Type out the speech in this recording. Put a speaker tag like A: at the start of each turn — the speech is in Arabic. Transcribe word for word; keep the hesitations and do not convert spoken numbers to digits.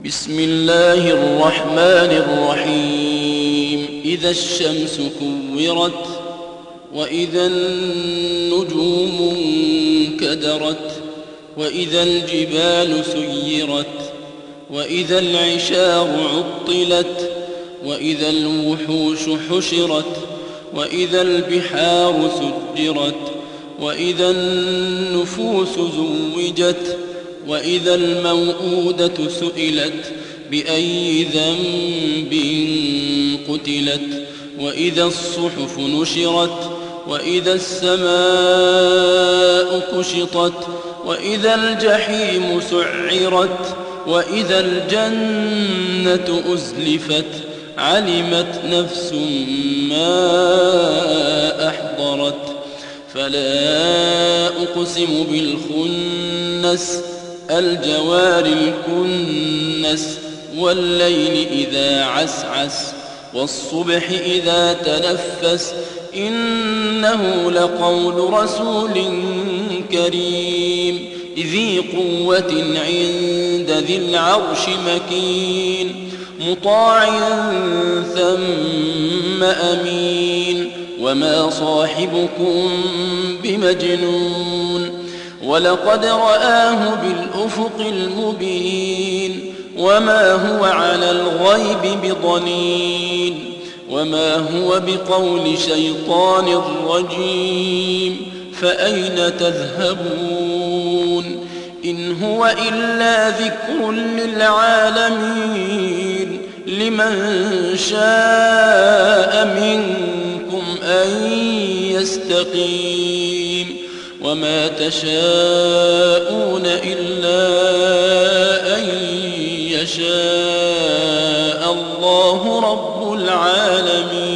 A: بسم الله الرحمن الرحيم إذا الشمس كورت وإذا النجوم انكدرت وإذا الجبال سيرت وإذا العشار عطلت وإذا الوحوش حشرت وإذا البحار سجرت وإذا النفوس زوجت وإذا الموءودة سئلت بأي ذنب قتلت وإذا الصحف نشرت وإذا السماء كشطت وإذا الجحيم سعرت وإذا الجنة أزلفت علمت نفس ما أحضرت فلا أقسم بالخنس الجوار الكنس والليل إذا عسعس والصبح إذا تنفس إنه لقول رسول كريم ذي قوة عند ذي العرش مكين مطاع ثم أمين وما صاحبكم بمجنون ولقد رآه بالأفق المبين وما هو على الغيب بضنين وما هو بقول شيطان رجيم فأين تذهبون إن هو إلا ذكر للعالمين لمن شاء منكم أن يستقيم وما تشاءون إلا أن يشاء الله رب العالمين.